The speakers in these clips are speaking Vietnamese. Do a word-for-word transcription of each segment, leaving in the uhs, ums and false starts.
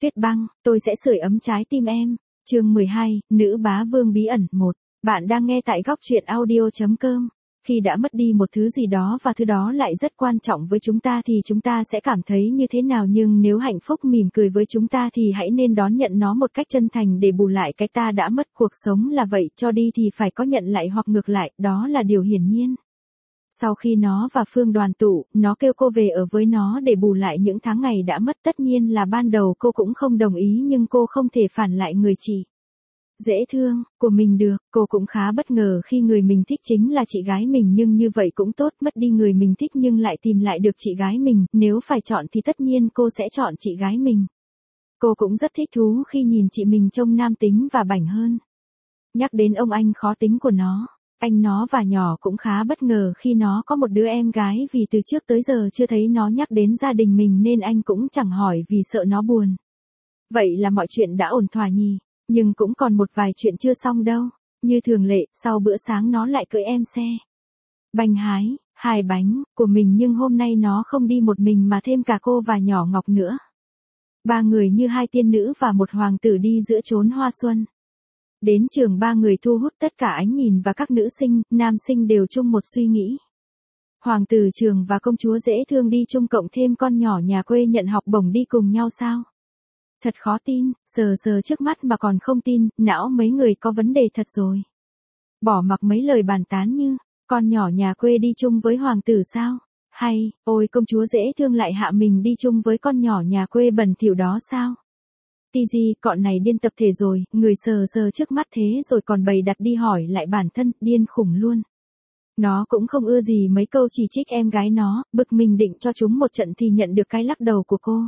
Tuyết Băng, tôi sẽ sưởi ấm trái tim em. Chương mười hai, Nữ bá vương bí ẩn một. Bạn đang nghe tại góc truyện audio chấm com. Khi đã mất đi một thứ gì đó và thứ đó lại rất quan trọng với chúng ta thì chúng ta sẽ cảm thấy như thế nào, nhưng nếu hạnh phúc mỉm cười với chúng ta thì hãy nên đón nhận nó một cách chân thành để bù lại cái ta đã mất. Cuộc sống là vậy, cho đi thì phải có nhận lại hoặc ngược lại, đó là điều hiển nhiên. Sau khi nó và Phương đoàn tụ, nó kêu cô về ở với nó để bù lại những tháng ngày đã mất. Tất nhiên là ban đầu cô cũng không đồng ý, nhưng cô không thể phản lại người chị dễ thương của mình được. Cô cũng khá bất ngờ khi người mình thích chính là chị gái mình, nhưng như vậy cũng tốt, mất đi người mình thích nhưng lại tìm lại được chị gái mình. Nếu phải chọn thì tất nhiên cô sẽ chọn chị gái mình. Cô cũng rất thích thú khi nhìn chị mình trông nam tính và bảnh hơn. Nhắc đến ông anh khó tính của nó, anh nó và nhỏ cũng khá bất ngờ khi nó có một đứa em gái, vì từ trước tới giờ chưa thấy nó nhắc đến gia đình mình nên anh cũng chẳng hỏi vì sợ nó buồn. Vậy là mọi chuyện đã ổn thỏa nhỉ, nhưng cũng còn một vài chuyện chưa xong đâu. Như thường lệ, sau bữa sáng nó lại cưỡi em xe bánh hái, hai bánh, của mình, nhưng hôm nay nó không đi một mình mà thêm cả cô và nhỏ Ngọc nữa. Ba người như hai tiên nữ và một hoàng tử đi giữa chốn hoa xuân. Đến trường, ba người thu hút tất cả ánh nhìn và các nữ sinh, nam sinh đều chung một suy nghĩ. Hoàng tử Trường và công chúa dễ thương đi chung, cộng thêm con nhỏ nhà quê nhận học bổng đi cùng nhau sao? Thật khó tin, sờ sờ trước mắt mà còn không tin, não mấy người có vấn đề thật rồi. Bỏ mặc mấy lời bàn tán như, con nhỏ nhà quê đi chung với hoàng tử sao? Hay, ôi công chúa dễ thương lại hạ mình đi chung với con nhỏ nhà quê bẩn thỉu đó sao? Tì gì, cọn này điên tập thể rồi, người sờ sờ trước mắt thế rồi còn bày đặt đi hỏi lại bản thân, điên khủng luôn. Nó cũng không ưa gì mấy câu chỉ trích em gái nó, bực mình định cho chúng một trận thì nhận được cái lắc đầu của cô.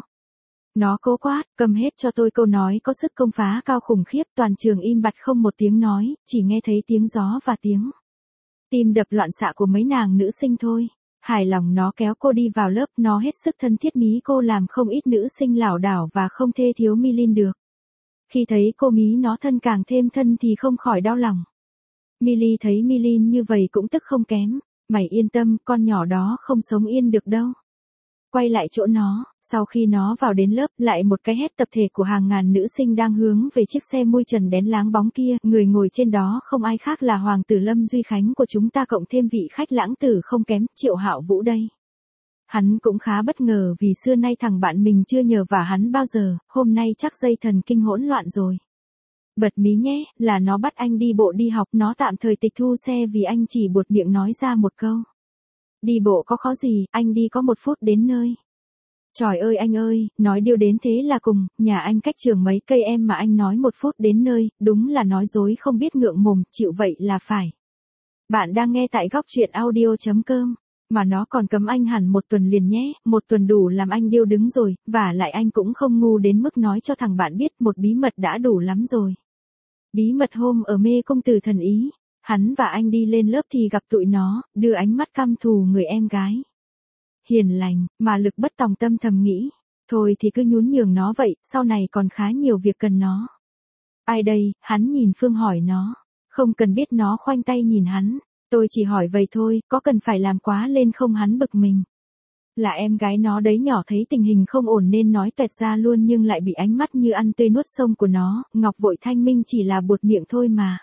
Nó cố quát, cầm hết cho tôi, câu nói có sức công phá cao khủng khiếp. Toàn trường im bặt không một tiếng nói, chỉ nghe thấy tiếng gió và tiếng tim đập loạn xạ của mấy nàng nữ sinh thôi. Hài lòng nó kéo cô đi vào lớp, nó hết sức thân thiết mí cô, làm không ít nữ sinh lảo đảo và không thể thiếu Milin được. Khi thấy cô mí nó thân càng thêm thân thì không khỏi đau lòng. Milly thấy Milin như vậy cũng tức không kém. Mày yên tâm, con nhỏ đó không sống yên được đâu. Quay lại chỗ nó, sau khi nó vào đến lớp, lại một cái hét tập thể của hàng ngàn nữ sinh đang hướng về chiếc xe mui trần đen láng bóng kia. Người ngồi trên đó không ai khác là hoàng tử Lâm Duy Khánh của chúng ta, cộng thêm vị khách lãng tử không kém, Triệu Hạo Vũ đây. Hắn cũng khá bất ngờ vì xưa nay thằng bạn mình chưa nhờ vả hắn bao giờ, hôm nay chắc dây thần kinh hỗn loạn rồi. Bật mí nhé, là nó bắt anh đi bộ đi học, nó tạm thời tịch thu xe vì anh chỉ buột miệng nói ra một câu. Đi bộ có khó gì, anh đi có một phút đến nơi. Trời ơi anh ơi, nói điều đến thế là cùng, nhà anh cách trường mấy cây em mà anh nói một phút đến nơi, đúng là nói dối không biết ngượng mồm, chịu vậy là phải. Bạn đang nghe tại góc truyện audio chấm com. Mà nó còn cấm anh hẳn một tuần liền nhé, một tuần đủ làm anh điêu đứng rồi, và lại anh cũng không ngu đến mức nói cho thằng bạn biết một bí mật đã đủ lắm rồi. Bí mật hôm ở mê cung Tử Thần Ý. Hắn và anh đi lên lớp thì gặp tụi nó, đưa ánh mắt căm thù người em gái hiền lành, mà Lực Bất Tòng Tâm thầm nghĩ, thôi thì cứ nhún nhường nó vậy, sau này còn khá nhiều việc cần nó. Ai đây, hắn nhìn Phương hỏi nó, không cần biết nó khoanh tay nhìn hắn, tôi chỉ hỏi vậy thôi, có cần phải làm quá lên không? Hắn bực mình. Là em gái nó đấy, nhỏ thấy tình hình không ổn nên nói toẹt ra luôn, nhưng lại bị ánh mắt như ăn tươi nuốt sông của nó. Ngọc vội thanh minh, chỉ là buột miệng thôi mà.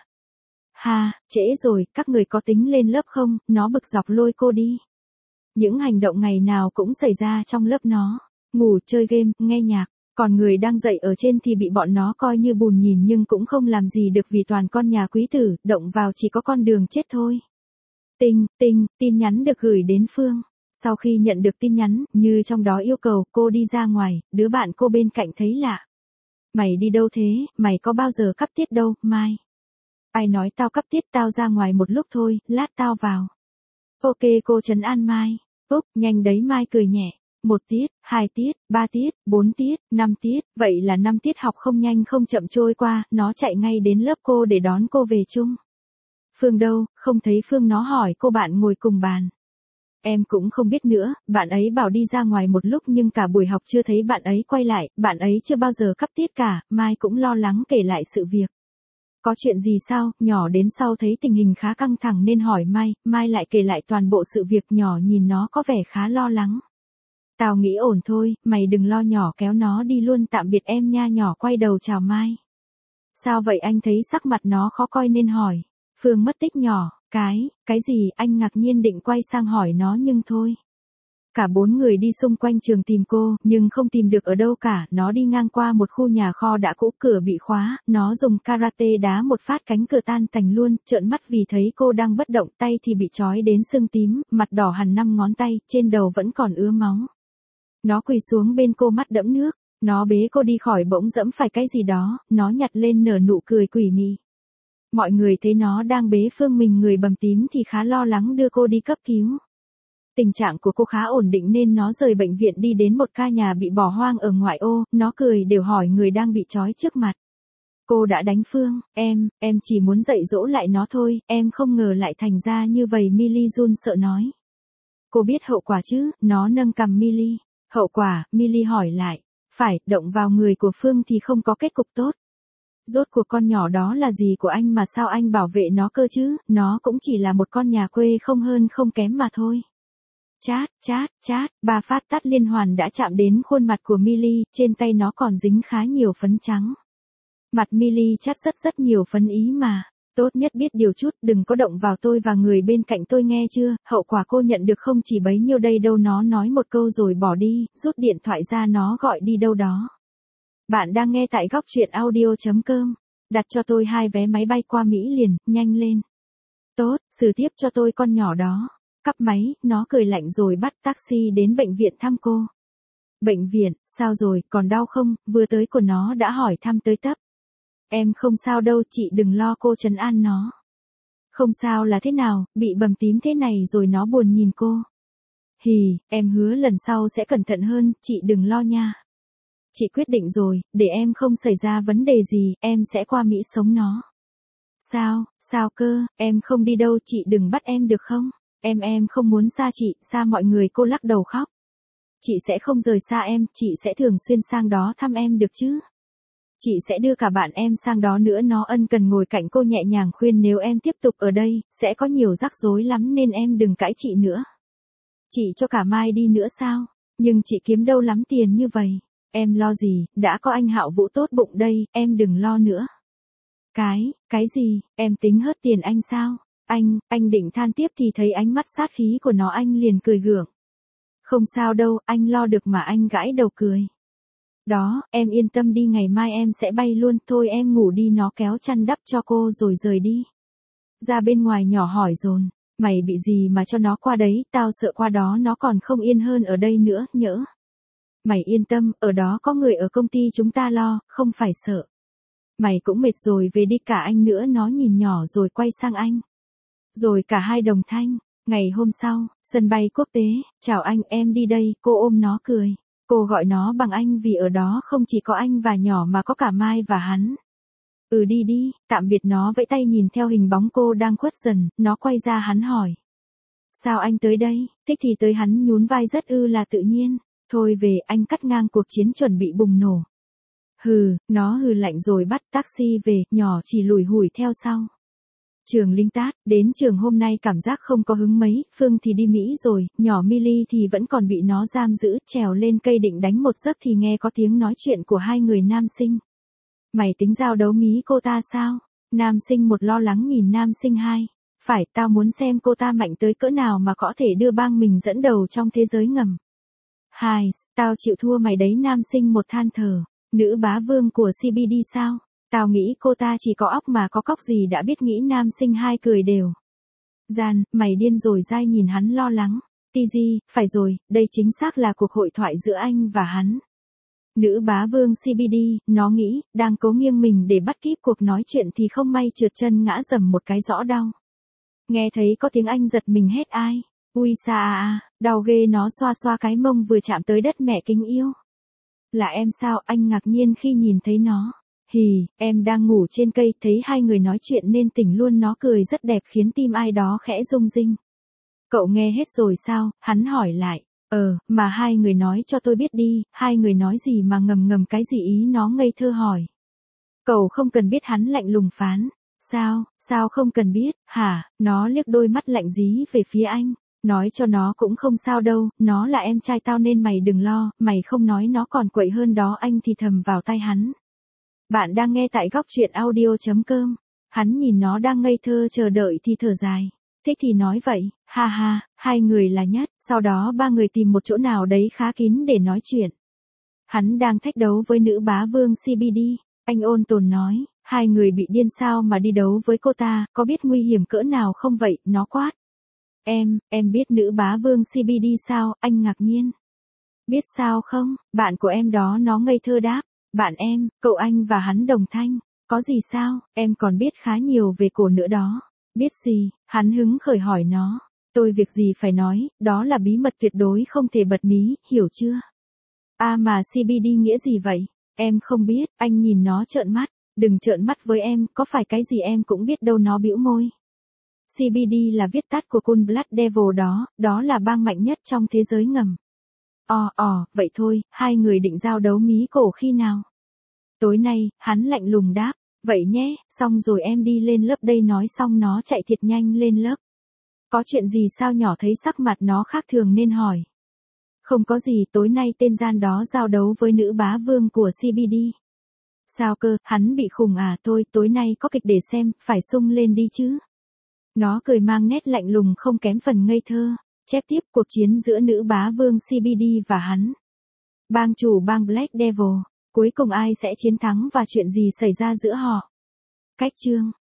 Ha, trễ rồi, các người có tính lên lớp không? Nó bực dọc lôi cô đi. Những hành động ngày nào cũng xảy ra trong lớp nó. Ngủ, chơi game, nghe nhạc. Còn người đang dậy ở trên thì bị bọn nó coi như bùn nhìn, nhưng cũng không làm gì được vì toàn con nhà quý tử, động vào chỉ có con đường chết thôi. Tinh, tinh, tin nhắn được gửi đến Phương. Sau khi nhận được tin nhắn, như trong đó yêu cầu cô đi ra ngoài, đứa bạn cô bên cạnh thấy lạ. Mày đi đâu thế, mày có bao giờ cắp tiết đâu, Mai. Ai nói tao cắp tiết, tao ra ngoài một lúc thôi, lát tao vào. Ok, cô trấn an Mai. Úp, nhanh đấy, Mai cười nhẹ. Một tiết, hai tiết, ba tiết, bốn tiết, năm tiết, vậy là năm tiết học không nhanh không chậm trôi qua, nó chạy ngay đến lớp cô để đón cô về chung. Phương đâu, không thấy Phương, nó hỏi cô bạn ngồi cùng bàn. Em cũng không biết nữa, bạn ấy bảo đi ra ngoài một lúc nhưng cả buổi học chưa thấy bạn ấy quay lại, bạn ấy chưa bao giờ cắp tiết cả. Mai cũng lo lắng kể lại sự việc. Có chuyện gì sao? Nhỏ đến sau thấy tình hình khá căng thẳng nên hỏi Mai, Mai lại kể lại toàn bộ sự việc. Nhỏ nhìn nó có vẻ khá lo lắng. Tao nghĩ ổn thôi, mày đừng lo nhỏ kéo nó đi luôn tạm biệt em nha nhỏ quay đầu chào Mai. Sao vậy anh thấy sắc mặt nó khó coi nên hỏi. Phương mất tích nhỏ, cái, cái gì anh ngạc nhiên định quay sang hỏi nó nhưng thôi. Cả bốn người đi xung quanh trường tìm cô, nhưng không tìm được ở đâu cả, nó đi ngang qua một khu nhà kho đã cũ cửa bị khóa, nó dùng karate đá một phát cánh cửa tan tành luôn, trợn mắt vì thấy cô đang bất động tay thì bị trói đến sưng tím, mặt đỏ hẳn năm ngón tay, trên đầu vẫn còn ứa máu. Nó quỳ xuống bên cô mắt đẫm nước, nó bế cô đi khỏi bỗng dẫm phải cái gì đó, nó nhặt lên nở nụ cười quỷ mị. Mọi người thấy nó đang bế Phương mình người bầm tím thì khá lo lắng đưa cô đi cấp cứu. Tình trạng của cô khá ổn định nên nó rời bệnh viện đi đến một ca nhà bị bỏ hoang ở ngoại ô, nó cười đều hỏi người đang bị trói trước mặt. Cô đã đánh Phương, em, em chỉ muốn dạy dỗ lại nó thôi, em không ngờ lại thành ra như vậy Millie run sợ nói. Cô biết hậu quả chứ, nó nâng cằm Millie. Hậu quả, Millie hỏi lại. Phải, động vào người của Phương thì không có kết cục tốt. Rốt cuộc con nhỏ đó là gì của anh mà sao anh bảo vệ nó cơ chứ, nó cũng chỉ là một con nhà quê không hơn không kém mà thôi. Chát, chát, chát, ba phát tát liên hoàn đã chạm đến khuôn mặt của Millie, trên tay nó còn dính khá nhiều phấn trắng. Mặt Millie chát rất rất nhiều phấn ý mà. Tốt nhất biết điều chút, đừng có động vào tôi và người bên cạnh tôi nghe chưa, hậu quả cô nhận được không chỉ bấy nhiêu đây đâu. Nó nói một câu rồi bỏ đi, rút điện thoại ra nó gọi đi đâu đó. Bạn đang nghe tại góc truyện audio chấm com, đặt cho tôi hai vé máy bay qua Mỹ liền, nhanh lên. Tốt, xử tiếp cho tôi con nhỏ đó. Cắp máy, nó cười lạnh rồi bắt taxi đến bệnh viện thăm cô. Bệnh viện, sao rồi, còn đau không, vừa tới của nó đã hỏi thăm tới tấp. Em không sao đâu chị đừng lo cô trấn an nó. Không sao là thế nào, bị bầm tím thế này rồi nó buồn nhìn cô. Hì, em hứa lần sau sẽ cẩn thận hơn, chị đừng lo nha. Chị quyết định rồi, để em không xảy ra vấn đề gì, em sẽ qua Mỹ sống nó. Sao, sao cơ, em không đi đâu chị đừng bắt em được không? Em em không muốn xa chị, xa mọi người cô lắc đầu khóc. Chị sẽ không rời xa em, chị sẽ thường xuyên sang đó thăm em được chứ? Chị sẽ đưa cả bạn em sang đó nữa. Nó ân cần ngồi cạnh cô nhẹ nhàng khuyên nếu em tiếp tục ở đây, sẽ có nhiều rắc rối lắm nên em đừng cãi chị nữa. Chị cho cả Mai đi nữa sao? Nhưng chị kiếm đâu lắm tiền như vậy. Em lo gì, đã có anh Hạo Vũ tốt bụng đây, em đừng lo nữa. Cái, cái gì, em tính hớt tiền anh sao? Anh, anh định than tiếp thì thấy ánh mắt sát khí của nó anh liền cười gượng. Không sao đâu, anh lo được mà anh gãi đầu cười. Đó, em yên tâm đi ngày mai em sẽ bay luôn, thôi em ngủ đi nó kéo chăn đắp cho cô rồi rời đi. Ra bên ngoài nhỏ hỏi dồn, mày bị gì mà cho nó qua đấy, tao sợ qua đó nó còn không yên hơn ở đây nữa, nhỡ. Mày yên tâm, ở đó có người ở công ty chúng ta lo, không phải sợ. Mày cũng mệt rồi về đi cả anh nữa nó nhìn nhỏ rồi quay sang anh. Rồi cả hai đồng thanh, ngày hôm sau, sân bay quốc tế, chào anh em đi đây, cô ôm nó cười. Cô gọi nó bằng anh vì ở đó không chỉ có anh và nhỏ mà có cả Mai và hắn. Ừ đi đi, tạm biệt nó vẫy tay nhìn theo hình bóng cô đang khuất dần, nó quay ra hắn hỏi. Sao anh tới đây, thích thì tới hắn nhún vai rất ư là tự nhiên, thôi về anh cắt ngang cuộc chiến chuẩn bị bùng nổ. Hừ, nó hừ lạnh rồi bắt taxi về, nhỏ chỉ lủi hủi theo sau. Trường Linh Tát, đến trường hôm nay cảm giác không có hứng mấy, Phương thì đi Mỹ rồi, nhỏ Millie thì vẫn còn bị nó giam giữ, trèo lên cây định đánh một giấc thì nghe có tiếng nói chuyện của hai người nam sinh. Mày tính giao đấu mí cô ta sao? Nam sinh một lo lắng nhìn nam sinh hai. Phải, tao muốn xem cô ta mạnh tới cỡ nào mà có thể đưa bang mình dẫn đầu trong thế giới ngầm. Hai, tao chịu thua mày đấy nam sinh một than thở. Nữ bá vương của xê bê đê sao? Tao nghĩ cô ta chỉ có óc mà có cóc gì đã biết nghĩ nam sinh hai cười đều. Gian, mày điên rồi dai nhìn hắn lo lắng. tê giê, phải rồi, đây chính xác là cuộc hội thoại giữa anh và hắn. Nữ bá vương xê bê đê, nó nghĩ, đang cố nghiêng mình để bắt kíp cuộc nói chuyện thì không may trượt chân ngã dầm một cái rõ đau. Nghe thấy có tiếng anh giật mình hét ai. Ui xa à à, đau ghê nó xoa xoa cái mông vừa chạm tới đất mẹ kính yêu. Là em sao anh ngạc nhiên khi nhìn thấy nó. Hì, em đang ngủ trên cây thấy hai người nói chuyện nên tỉnh luôn nó cười rất đẹp khiến tim ai đó khẽ rung rinh. Cậu nghe hết rồi sao, hắn hỏi lại. Ờ, mà hai người nói cho tôi biết đi, hai người nói gì mà ngầm ngầm cái gì ý nó ngây thơ hỏi. Cậu không cần biết hắn lạnh lùng phán. Sao, sao không cần biết, hả, nó liếc đôi mắt lạnh dí về phía anh. Nói cho nó cũng không sao đâu, nó là em trai tao nên mày đừng lo, mày không nói nó còn quậy hơn đó, anh thì thầm vào tai hắn. Bạn đang nghe tại góc truyện audio.com. Hắn nhìn nó đang ngây thơ chờ đợi thì thở dài. Thích thì nói vậy, ha ha, hai người là nhất, sau đó ba người tìm một chỗ nào đấy khá kín để nói chuyện. Hắn đang thách đấu với nữ bá vương xê bê đê, anh ôn tồn nói, hai người bị điên sao mà đi đấu với cô ta, có biết nguy hiểm cỡ nào không vậy, nó quát. Em, em biết nữ bá vương xê bê đê sao, anh ngạc nhiên. Biết sao không, bạn của em đó, nó ngây thơ đáp. Bạn em, cậu anh và hắn đồng thanh. Có gì sao, em còn biết khá nhiều về cổ nữa đó. Biết gì, hắn hứng khởi hỏi nó. Tôi việc gì phải nói, đó là bí mật tuyệt đối không thể bật mí, hiểu chưa? À mà xê bê đê nghĩa gì vậy? Em không biết, anh nhìn nó trợn mắt. Đừng trợn mắt với em, có phải cái gì em cũng biết đâu, nó bĩu môi. xê bê đê là viết tắt của Cold Blood Devil đó, đó là bang mạnh nhất trong thế giới ngầm. Ồ, ồ, vậy thôi, hai người định giao đấu mí cổ khi nào? Tối nay, hắn lạnh lùng đáp, vậy nhé, xong rồi em đi lên lớp đây. Nói xong nó chạy thiệt nhanh lên lớp. Có chuyện gì sao, nhỏ thấy sắc mặt nó khác thường nên hỏi. Không có gì, tối nay tên gian đó giao đấu với nữ bá vương của xê bê đê. Sao cơ, hắn bị khùng à? Thôi, tối nay có kịch để xem, phải sung lên đi chứ. Nó cười mang nét lạnh lùng không kém phần ngây thơ. Chép tiếp cuộc chiến giữa nữ bá vương xê bê đê và hắn. Bang chủ bang Black Devil. Cuối cùng ai sẽ chiến thắng và chuyện gì xảy ra giữa họ? Cách chương